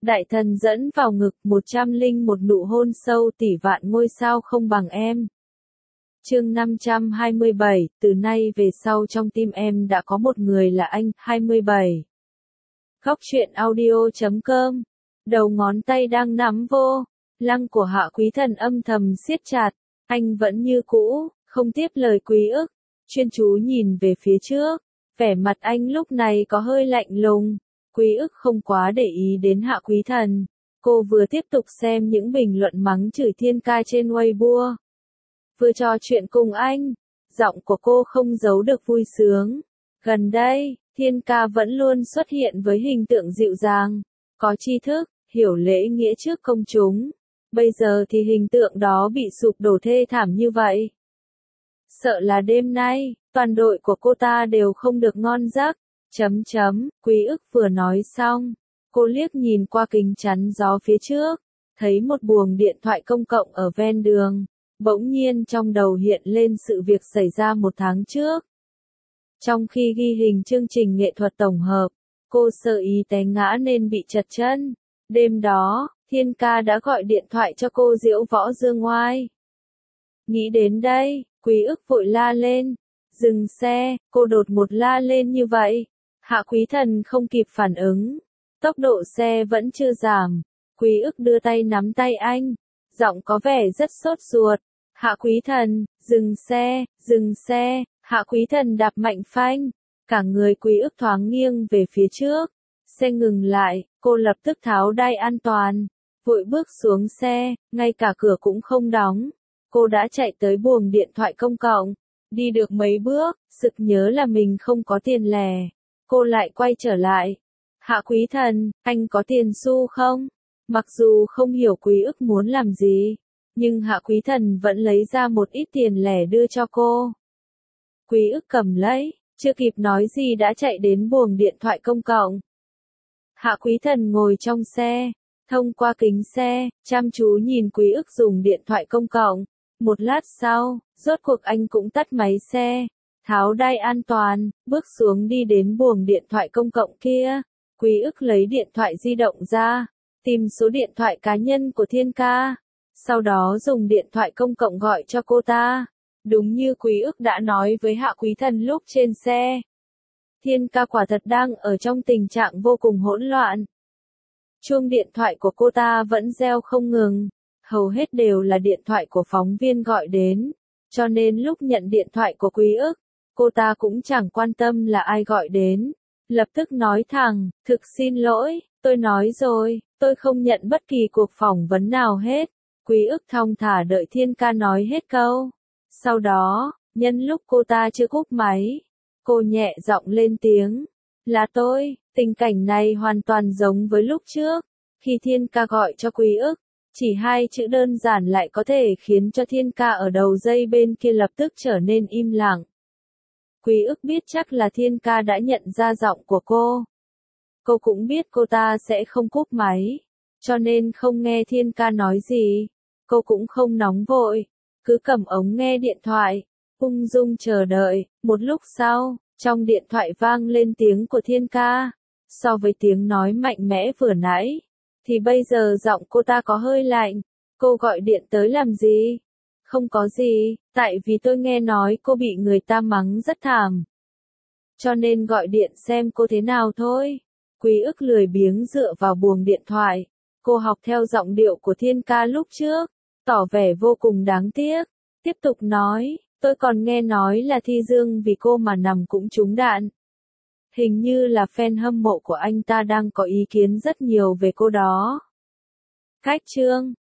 Đại thần dẫn vào ngực 101 nụ hôn sâu tỷ vạn ngôi sao không bằng em. Chương 527, từ nay về sau trong tim em đã có một người là anh. 27. Góc truyện audio.com. Đầu ngón tay đang nắm vô lăng của Hạ Quý Thần âm thầm siết chặt, anh vẫn như cũ, không tiếp lời Quý Ức, chuyên chú nhìn về phía trước, vẻ mặt anh lúc này có hơi lạnh lùng. Quý Ức không quá để ý đến Hạ Quý Thần, cô vừa tiếp tục xem những bình luận mắng chửi Thiên Ca trên Weibo, vừa trò chuyện cùng anh, giọng của cô không giấu được vui sướng. Gần đây, Thiên Ca vẫn luôn xuất hiện với hình tượng dịu dàng, có tri thức, hiểu lễ nghĩa trước công chúng. Bây giờ thì hình tượng đó bị sụp đổ thê thảm như vậy. Sợ là đêm nay, toàn đội của cô ta đều không được ngon giấc. Quý Ức vừa nói xong, cô liếc nhìn qua kính chắn gió phía trước, thấy một buồng điện thoại công cộng ở ven đường. Bỗng nhiên trong đầu hiện lên sự việc xảy ra một tháng trước. Trong khi ghi hình chương trình nghệ thuật tổng hợp, cô sơ ý té ngã nên bị trật chân. Đêm đó, Thiên Ca đã gọi điện thoại cho cô diễu võ dương ngoai. Nghĩ đến đây, Quý Ức vội la lên. Dừng xe, cô đột ngột la lên như vậy. Hạ Quý Thần không kịp phản ứng. Tốc độ xe vẫn chưa giảm. Quý Ức đưa tay nắm tay anh. Giọng có vẻ rất sốt ruột. Hạ Quý Thần, dừng xe, dừng xe. Hạ Quý Thần đạp mạnh phanh. Cả người Quý Ức thoáng nghiêng về phía trước. Xe ngừng lại, cô lập tức tháo đai an toàn. Vội bước xuống xe, ngay cả cửa cũng không đóng. Cô đã chạy tới buồng điện thoại công cộng. Đi được mấy bước, sực nhớ là mình không có tiền lẻ. Cô lại quay trở lại. Hạ Quý Thần, anh có tiền xu không? Mặc dù không hiểu Quý Ức muốn làm gì, nhưng Hạ Quý Thần vẫn lấy ra một ít tiền lẻ đưa cho cô. Quý Ức cầm lấy, chưa kịp nói gì đã chạy đến buồng điện thoại công cộng. Hạ Quý Thần ngồi trong xe, thông qua kính xe, chăm chú nhìn Quý Ức dùng điện thoại công cộng. Một lát sau, rốt cuộc anh cũng tắt máy xe, tháo đai an toàn, bước xuống đi đến buồng điện thoại công cộng kia. Quý Ức lấy điện thoại di động ra, tìm số điện thoại cá nhân của Thiên Ca, sau đó dùng điện thoại công cộng gọi cho cô ta. Đúng như Quý Ức đã nói với Hạ Quý Thần lúc trên xe. Thiên Ca quả thật đang ở trong tình trạng vô cùng hỗn loạn. Chuông điện thoại của cô ta vẫn reo không ngừng, hầu hết đều là điện thoại của phóng viên gọi đến, cho nên lúc nhận điện thoại của Quý Ức, cô ta cũng chẳng quan tâm là ai gọi đến, lập tức nói thẳng, thực xin lỗi, tôi nói rồi, tôi không nhận bất kỳ cuộc phỏng vấn nào hết. Quý Ức thong thả đợi Thiên Ca nói hết câu. Sau đó, nhân lúc cô ta chưa cúp máy, cô nhẹ giọng lên tiếng, là tôi. Tình cảnh này hoàn toàn giống với lúc trước, khi Thiên Ca gọi cho Quý Ức, chỉ hai chữ đơn giản lại có thể khiến cho Thiên Ca ở đầu dây bên kia lập tức trở nên im lặng. Quý Ức biết chắc là Thiên Ca đã nhận ra giọng của cô. Cô cũng biết cô ta sẽ không cúp máy, cho nên không nghe Thiên Ca nói gì. Cô cũng không nóng vội, cứ cầm ống nghe điện thoại, ung dung chờ đợi. Một lúc sau, trong điện thoại vang lên tiếng của Thiên Ca. So với tiếng nói mạnh mẽ vừa nãy, thì bây giờ giọng cô ta có hơi lạnh. Cô gọi điện tới làm gì? Không có gì, tại vì tôi nghe nói cô bị người ta mắng rất thảm. Cho nên gọi điện xem cô thế nào thôi. Quý Ức lười biếng dựa vào buồng điện thoại. Cô học theo giọng điệu của Thiên Ca lúc trước, tỏ vẻ vô cùng đáng tiếc. Tiếp tục nói, tôi còn nghe nói là Thi Dương vì cô mà nằm cũng trúng đạn. Hình như là fan hâm mộ của anh ta đang có ý kiến rất nhiều về cô đó. Khách trương,